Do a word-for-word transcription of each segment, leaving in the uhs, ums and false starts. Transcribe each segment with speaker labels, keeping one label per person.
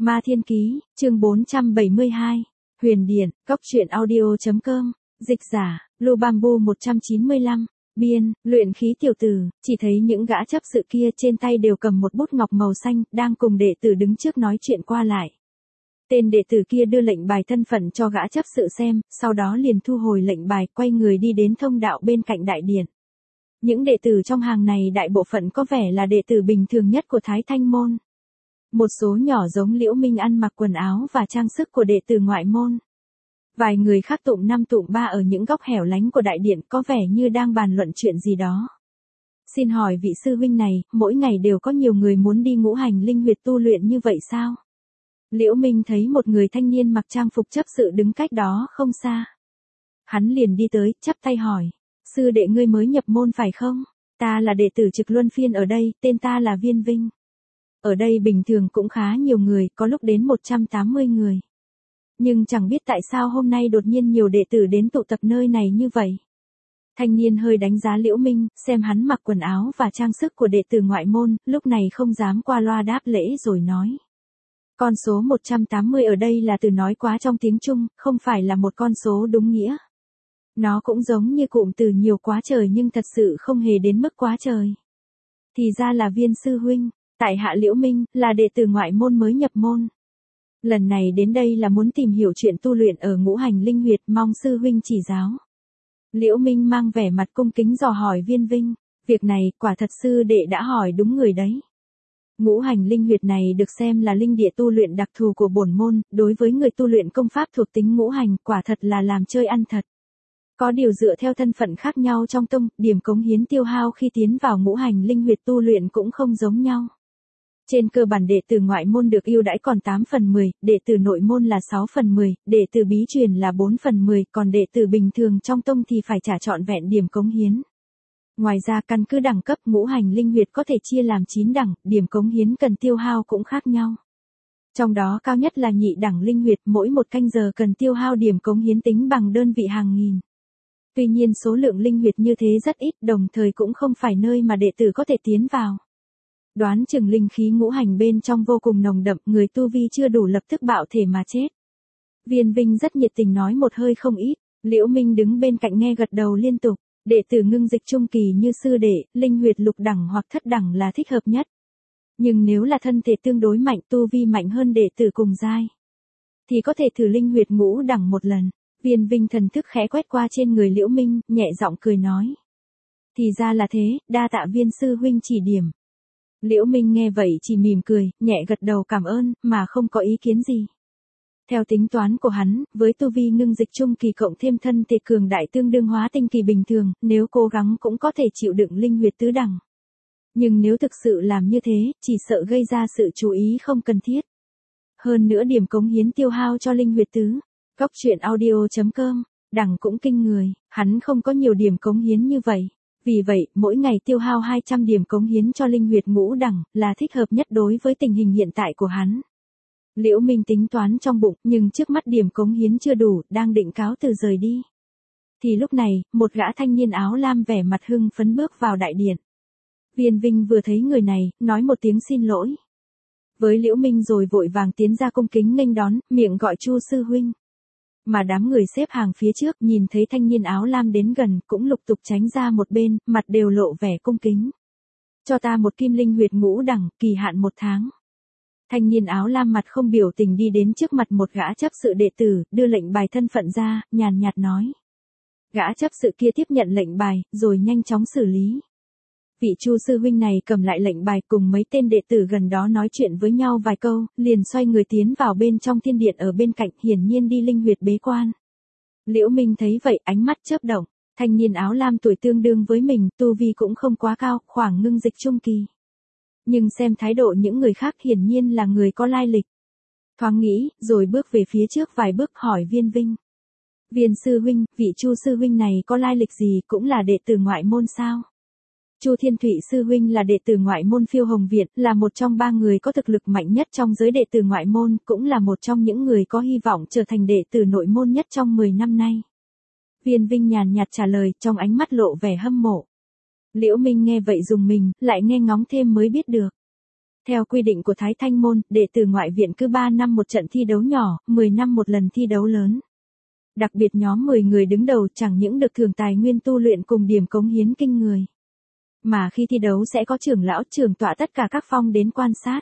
Speaker 1: Ma Thiên Ký, chương bốn trăm bảy mươi hai. Huyền Điện, Cốc truyện audio.com, dịch giả, Lu Bamboo một trăm chín mươi lăm, biên, luyện khí tiểu tử, chỉ thấy những gã chấp sự kia trên tay đều cầm một bút ngọc màu xanh, đang cùng đệ tử đứng trước nói chuyện qua lại. Tên đệ tử kia đưa lệnh bài thân phận cho gã chấp sự xem, sau đó liền thu hồi lệnh bài, quay người đi đến thông đạo bên cạnh đại điện. Những đệ tử trong hàng này đại bộ phận có vẻ là đệ tử bình thường nhất của Thái Thanh Môn. Một số nhỏ giống Liễu Minh ăn mặc quần áo và trang sức của đệ tử ngoại môn. Vài người khác tụng năm tụng ba ở những góc hẻo lánh của đại điện có vẻ như đang bàn luận chuyện gì đó. Xin hỏi vị sư huynh này, mỗi ngày đều có nhiều người muốn đi ngũ hành linh huyệt tu luyện như vậy sao? Liễu Minh thấy một người thanh niên mặc trang phục chấp sự đứng cách đó không xa. Hắn liền đi tới, chắp tay hỏi. Sư đệ ngươi mới nhập môn phải không? Ta là đệ tử trực luân phiên ở đây, tên ta là Viên Vinh. Ở đây bình thường cũng khá nhiều người, có lúc đến một trăm tám mươi người. Nhưng chẳng biết tại sao hôm nay đột nhiên nhiều đệ tử đến tụ tập nơi này như vậy. Thanh niên hơi đánh giá Liễu Minh, xem hắn mặc quần áo và trang sức của đệ tử ngoại môn, lúc này không dám qua loa đáp lễ rồi nói. Con số một trăm tám mươi ở đây là từ nói quá trong tiếng Trung, không phải là một con số đúng nghĩa. Nó cũng giống như cụm từ nhiều quá trời nhưng thật sự không hề đến mức quá trời. Thì ra là Viên sư huynh, tại hạ Liễu Minh, là đệ tử ngoại môn mới nhập môn. Lần này đến đây là muốn tìm hiểu chuyện tu luyện ở ngũ hành linh huyệt, mong sư huynh chỉ giáo. Liễu Minh mang vẻ mặt cung kính dò hỏi Viên Vinh, việc này quả thật sư đệ đã hỏi đúng người đấy. Ngũ hành linh huyệt này được xem là linh địa tu luyện đặc thù của bổn môn, đối với người tu luyện công pháp thuộc tính ngũ hành quả thật là làm chơi ăn thật. Có điều dựa theo thân phận khác nhau trong tông, điểm cống hiến tiêu hao khi tiến vào ngũ hành linh huyệt tu luyện cũng không giống nhau. Trên cơ bản đệ tử ngoại môn được ưu đãi còn tám phần mười, đệ tử nội môn là sáu phần mười, đệ tử bí truyền là bốn phần mười, còn đệ tử bình thường trong tông thì phải trả trọn vẹn điểm cống hiến. Ngoài ra căn cứ đẳng cấp ngũ hành linh huyệt có thể chia làm chín đẳng, điểm cống hiến cần tiêu hao cũng khác nhau. Trong đó cao nhất là nhị đẳng linh huyệt, mỗi một canh giờ cần tiêu hao điểm cống hiến tính bằng đơn vị hàng nghìn. Tuy nhiên số lượng linh huyệt như thế rất ít, đồng thời cũng không phải nơi mà đệ tử có thể tiến vào. Đoán chừng linh khí ngũ hành bên trong vô cùng nồng đậm, người tu vi chưa đủ lập tức bạo thể mà chết. Viên Vinh rất nhiệt tình nói một hơi không ít, Liễu Minh đứng bên cạnh nghe gật đầu liên tục, đệ tử ngưng dịch trung kỳ như sư đệ, linh huyệt lục đẳng hoặc thất đẳng là thích hợp nhất. Nhưng nếu là thân thể tương đối mạnh, tu vi mạnh hơn đệ tử cùng giai, thì có thể thử linh huyệt ngũ đẳng một lần. Viên Vinh thần thức khẽ quét qua trên người Liễu Minh, nhẹ giọng cười nói. Thì ra là thế, đa tạ Viên sư huynh chỉ điểm. Liễu Minh nghe vậy chỉ mỉm cười, nhẹ gật đầu cảm ơn, mà không có ý kiến gì. Theo tính toán của hắn, với tu vi ngưng dịch trung kỳ cộng thêm thân thể cường đại tương đương hóa tinh kỳ bình thường, nếu cố gắng cũng có thể chịu đựng linh huyệt tứ đẳng. Nhưng nếu thực sự làm như thế, chỉ sợ gây ra sự chú ý không cần thiết. Hơn nữa điểm cống hiến tiêu hao cho linh huyệt tứ. Cốc truyện audio.com, đẳng cũng kinh người, hắn không có nhiều điểm cống hiến như vậy. Vì vậy, mỗi ngày tiêu hao hai trăm điểm cống hiến cho linh huyệt ngũ đẳng, là thích hợp nhất đối với tình hình hiện tại của hắn. Liễu Minh tính toán trong bụng, nhưng trước mắt điểm cống hiến chưa đủ, đang định cáo từ rời đi. Thì lúc này, một gã thanh niên áo lam vẻ mặt hưng phấn bước vào đại điện. Viên Vinh vừa thấy người này, nói một tiếng xin lỗi với Liễu Minh rồi vội vàng tiến ra cung kính nghênh đón, miệng gọi Chu sư huynh. Mà đám người xếp hàng phía trước nhìn thấy thanh niên áo lam đến gần cũng lục tục tránh ra một bên, mặt đều lộ vẻ cung kính. Cho ta một kim linh huyệt ngũ đẳng, kỳ hạn một tháng. Thanh niên áo lam mặt không biểu tình đi đến trước mặt một gã chấp sự đệ tử, đưa lệnh bài thân phận ra, nhàn nhạt nói. Gã chấp sự kia tiếp nhận lệnh bài, rồi nhanh chóng xử lý. Vị Chu sư huynh này cầm lại lệnh bài cùng mấy tên đệ tử gần đó nói chuyện với nhau vài câu, liền xoay người tiến vào bên trong thiên điện ở bên cạnh, hiển nhiên đi linh huyệt bế quan. Liễu Minh thấy vậy, ánh mắt chớp động, thanh niên áo lam tuổi tương đương với mình, tu vi cũng không quá cao, khoảng ngưng dịch trung kỳ. Nhưng xem thái độ những người khác hiển nhiên là người có lai lịch. Thoáng nghĩ, rồi bước về phía trước vài bước hỏi Viên Vinh. Viên sư huynh, vị Chu sư huynh này có lai lịch gì, cũng là đệ tử ngoại môn sao? Chu Thiên Thụy sư huynh là đệ tử ngoại môn Phiêu Hồng Viện, là một trong ba người có thực lực mạnh nhất trong giới đệ tử ngoại môn, cũng là một trong những người có hy vọng trở thành đệ tử nội môn nhất trong mười năm nay. Viên Vinh nhàn nhạt trả lời, trong ánh mắt lộ vẻ hâm mộ. Liễu Minh nghe vậy dùng mình, lại nghe ngóng thêm mới biết được. Theo quy định của Thái Thanh môn, đệ tử ngoại viện cứ ba năm một trận thi đấu nhỏ, mười năm một lần thi đấu lớn. Đặc biệt nhóm mười người đứng đầu chẳng những được thưởng tài nguyên tu luyện cùng điểm cống hiến kinh người. Mà khi thi đấu sẽ có trưởng lão trưởng tọa tất cả các phong đến quan sát.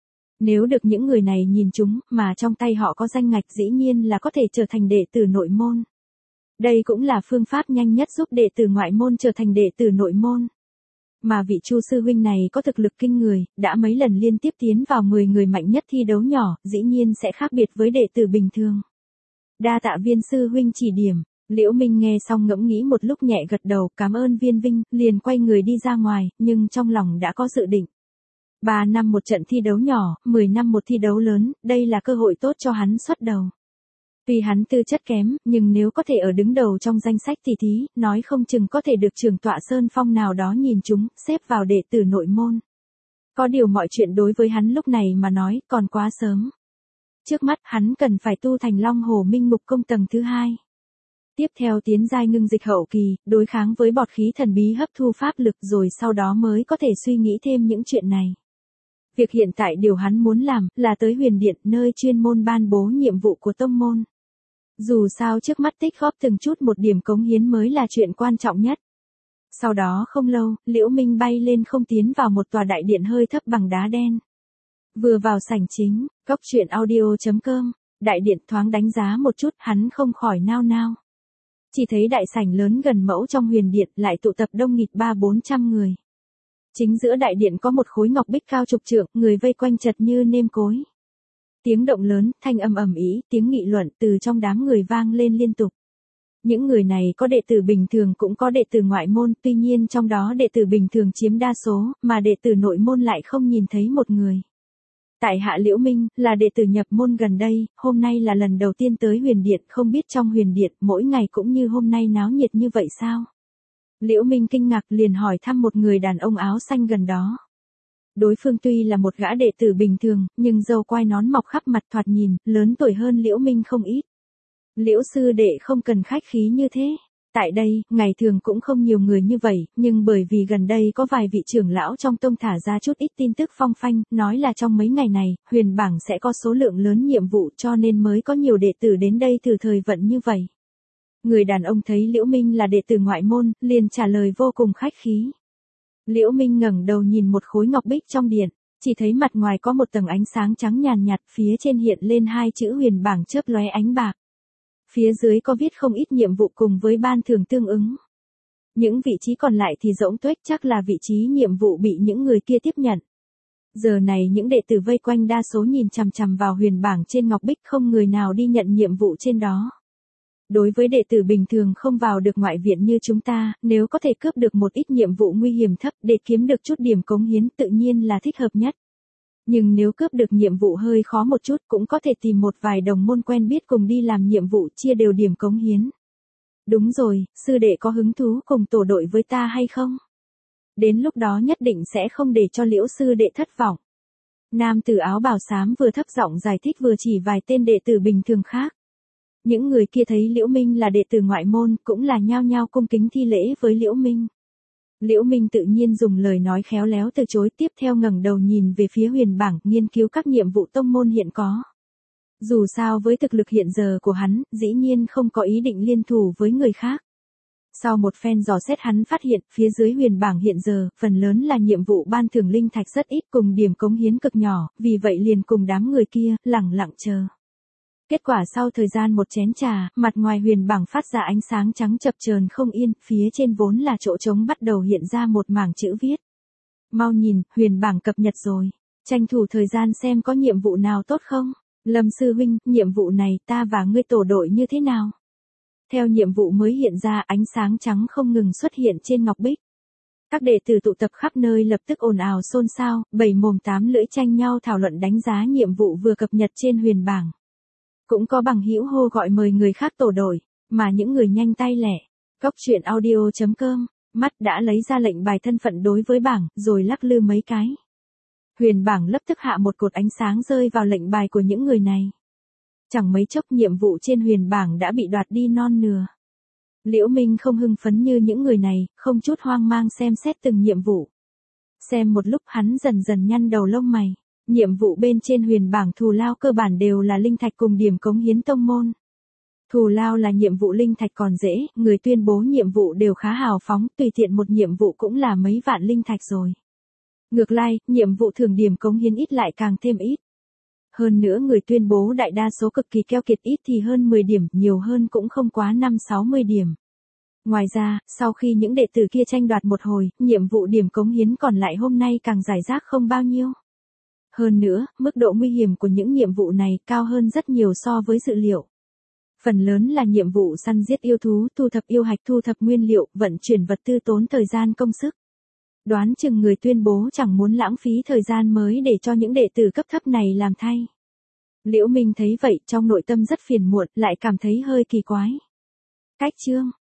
Speaker 1: Nếu được những người này nhìn chúng mà trong tay họ có danh ngạch dĩ nhiên là có thể trở thành đệ tử nội môn. Đây cũng là phương pháp nhanh nhất giúp đệ tử ngoại môn trở thành đệ tử nội môn. Mà vị Chu sư huynh này có thực lực kinh người, đã mấy lần liên tiếp tiến vào mười người mạnh nhất thi đấu nhỏ, dĩ nhiên sẽ khác biệt với đệ tử bình thường. Đa tạ Viên sư huynh chỉ điểm. Liễu Minh nghe xong ngẫm nghĩ một lúc nhẹ gật đầu, cảm ơn Viên Vinh, liền quay người đi ra ngoài, nhưng trong lòng đã có dự định. Ba năm một trận thi đấu nhỏ, mười năm một thi đấu lớn, đây là cơ hội tốt cho hắn xuất đầu. Tuy hắn tư chất kém, nhưng nếu có thể ở đứng đầu trong danh sách tỷ thí, nói không chừng có thể được trưởng tọa Sơn Phong nào đó nhìn chúng, xếp vào đệ tử nội môn. Có điều mọi chuyện đối với hắn lúc này mà nói, còn quá sớm. Trước mắt hắn cần phải tu thành Long Hổ Minh Mục Công tầng thứ hai. Tiếp theo tiến giai ngưng dịch hậu kỳ, đối kháng với bọt khí thần bí hấp thu pháp lực rồi sau đó mới có thể suy nghĩ thêm những chuyện này. Việc hiện tại điều hắn muốn làm là tới Huyền Điện nơi chuyên môn ban bố nhiệm vụ của tông môn. Dù sao trước mắt tích góp từng chút một điểm cống hiến mới là chuyện quan trọng nhất. Sau đó không lâu, Liễu Minh bay lên không tiến vào một tòa đại điện hơi thấp bằng đá đen. Vừa vào sảnh chính, cốc truyện audio chấm com, đại điện thoáng đánh giá một chút, hắn không khỏi nao nao. Chỉ thấy đại sảnh lớn gần mẫu trong Huyền Điện lại tụ tập đông nghịt ba bốn trăm người. Chính giữa đại điện có một khối ngọc bích cao chục trượng, người vây quanh chật như nêm cối. Tiếng động lớn, thanh âm ầm ĩ, tiếng nghị luận từ trong đám người vang lên liên tục. Những người này có đệ tử bình thường cũng có đệ tử ngoại môn, tuy nhiên trong đó đệ tử bình thường chiếm đa số, mà đệ tử nội môn lại không nhìn thấy một người. Tại hạ Liễu Minh, là đệ tử nhập môn gần đây, hôm nay là lần đầu tiên tới Huyền Điện, không biết trong Huyền Điện mỗi ngày cũng như hôm nay náo nhiệt như vậy sao? Liễu Minh kinh ngạc liền hỏi thăm một người đàn ông áo xanh gần đó. Đối phương tuy là một gã đệ tử bình thường, nhưng râu quai nón mọc khắp mặt thoạt nhìn, lớn tuổi hơn Liễu Minh không ít. Liễu sư đệ không cần khách khí như thế. Tại đây, ngày thường cũng không nhiều người như vậy, nhưng bởi vì gần đây có vài vị trưởng lão trong tông thả ra chút ít tin tức phong phanh, nói là trong mấy ngày này, huyền bảng sẽ có số lượng lớn nhiệm vụ cho nên mới có nhiều đệ tử đến đây thử thời vận như vậy. Người đàn ông thấy Liễu Minh là đệ tử ngoại môn, liền trả lời vô cùng khách khí. Liễu Minh ngẩng đầu nhìn một khối ngọc bích trong điện, chỉ thấy mặt ngoài có một tầng ánh sáng trắng nhàn nhạt, phía trên hiện lên hai chữ huyền bảng chớp lóe ánh bạc. Phía dưới có viết không ít nhiệm vụ cùng với ban thưởng tương ứng. Những vị trí còn lại thì rỗng tuếch, chắc là vị trí nhiệm vụ bị những người kia tiếp nhận. Giờ này những đệ tử vây quanh đa số nhìn chằm chằm vào huyền bảng trên ngọc bích, không người nào đi nhận nhiệm vụ trên đó. Đối với đệ tử bình thường không vào được ngoại viện như chúng ta, nếu có thể cướp được một ít nhiệm vụ nguy hiểm thấp để kiếm được chút điểm cống hiến tự nhiên là thích hợp nhất. Nhưng nếu cướp được nhiệm vụ hơi khó một chút cũng có thể tìm một vài đồng môn quen biết cùng đi làm nhiệm vụ chia đều điểm cống hiến. Đúng rồi, sư đệ có hứng thú cùng tổ đội với ta hay không? Đến lúc đó nhất định sẽ không để cho Liễu sư đệ thất vọng. Nam tử áo bào xám vừa thấp giọng giải thích vừa chỉ vài tên đệ tử bình thường khác. Những người kia thấy Liễu Minh là đệ tử ngoại môn cũng là nhao nhao cung kính thi lễ với Liễu Minh. Liễu Minh tự nhiên dùng lời nói khéo léo từ chối, tiếp theo ngẩng đầu nhìn về phía huyền bảng, nghiên cứu các nhiệm vụ tông môn hiện có. Dù sao với thực lực hiện giờ của hắn, dĩ nhiên không có ý định liên thủ với người khác. Sau một phen dò xét hắn phát hiện, phía dưới huyền bảng hiện giờ, phần lớn là nhiệm vụ ban thưởng linh thạch rất ít cùng điểm cống hiến cực nhỏ, vì vậy liền cùng đám người kia, lẳng lặng chờ. Kết quả sau thời gian một chén trà, mặt ngoài huyền bảng phát ra ánh sáng trắng chập chờn không yên, phía trên vốn là chỗ trống bắt đầu hiện ra một mảng chữ viết. Mau nhìn, huyền bảng cập nhật rồi. Tranh thủ thời gian xem có nhiệm vụ nào tốt không? Lâm sư huynh, nhiệm vụ này ta và ngươi tổ đội như thế nào? Theo nhiệm vụ mới hiện ra, ánh sáng trắng không ngừng xuất hiện trên ngọc bích. Các đệ tử tụ tập khắp nơi lập tức ồn ào xôn xao, bảy mồm tám lưỡi tranh nhau thảo luận đánh giá nhiệm vụ vừa cập nhật trên huyền bảng. Cũng có bằng hữu hô gọi mời người khác tổ đội, mà những người nhanh tay lẹ. Cốc truyện audio chấm com, mắt đã lấy ra lệnh bài thân phận đối với bảng, rồi lắc lư mấy cái. Huyền bảng lập tức hạ một cột ánh sáng rơi vào lệnh bài của những người này. Chẳng mấy chốc nhiệm vụ trên huyền bảng đã bị đoạt đi non nửa. Liễu Minh không hưng phấn như những người này, không chút hoang mang xem xét từng nhiệm vụ. Xem một lúc hắn dần dần nhăn đầu lông mày. Nhiệm vụ bên trên huyền bảng thù lao cơ bản đều là linh thạch cùng điểm cống hiến tông môn. Thù lao là nhiệm vụ linh thạch còn dễ, người tuyên bố nhiệm vụ đều khá hào phóng, tùy tiện một nhiệm vụ cũng là mấy vạn linh thạch rồi. Ngược lại, nhiệm vụ thưởng điểm cống hiến ít lại càng thêm ít. Hơn nữa người tuyên bố đại đa số cực kỳ keo kiệt, ít thì hơn mười điểm, nhiều hơn cũng không quá năm sáu mươi điểm. Ngoài ra, sau khi những đệ tử kia tranh đoạt một hồi, nhiệm vụ điểm cống hiến còn lại hôm nay càng rải rác không bao nhiêu. Hơn nữa, mức độ nguy hiểm của những nhiệm vụ này cao hơn rất nhiều so với dự liệu. Phần lớn là nhiệm vụ săn giết yêu thú, thu thập yêu hạch, thu thập nguyên liệu, vận chuyển vật tư tốn thời gian công sức. Đoán chừng người tuyên bố chẳng muốn lãng phí thời gian mới để cho những đệ tử cấp thấp này làm thay. Liễu Minh thấy vậy, trong nội tâm rất phiền muộn, lại cảm thấy hơi kỳ quái. Cách chương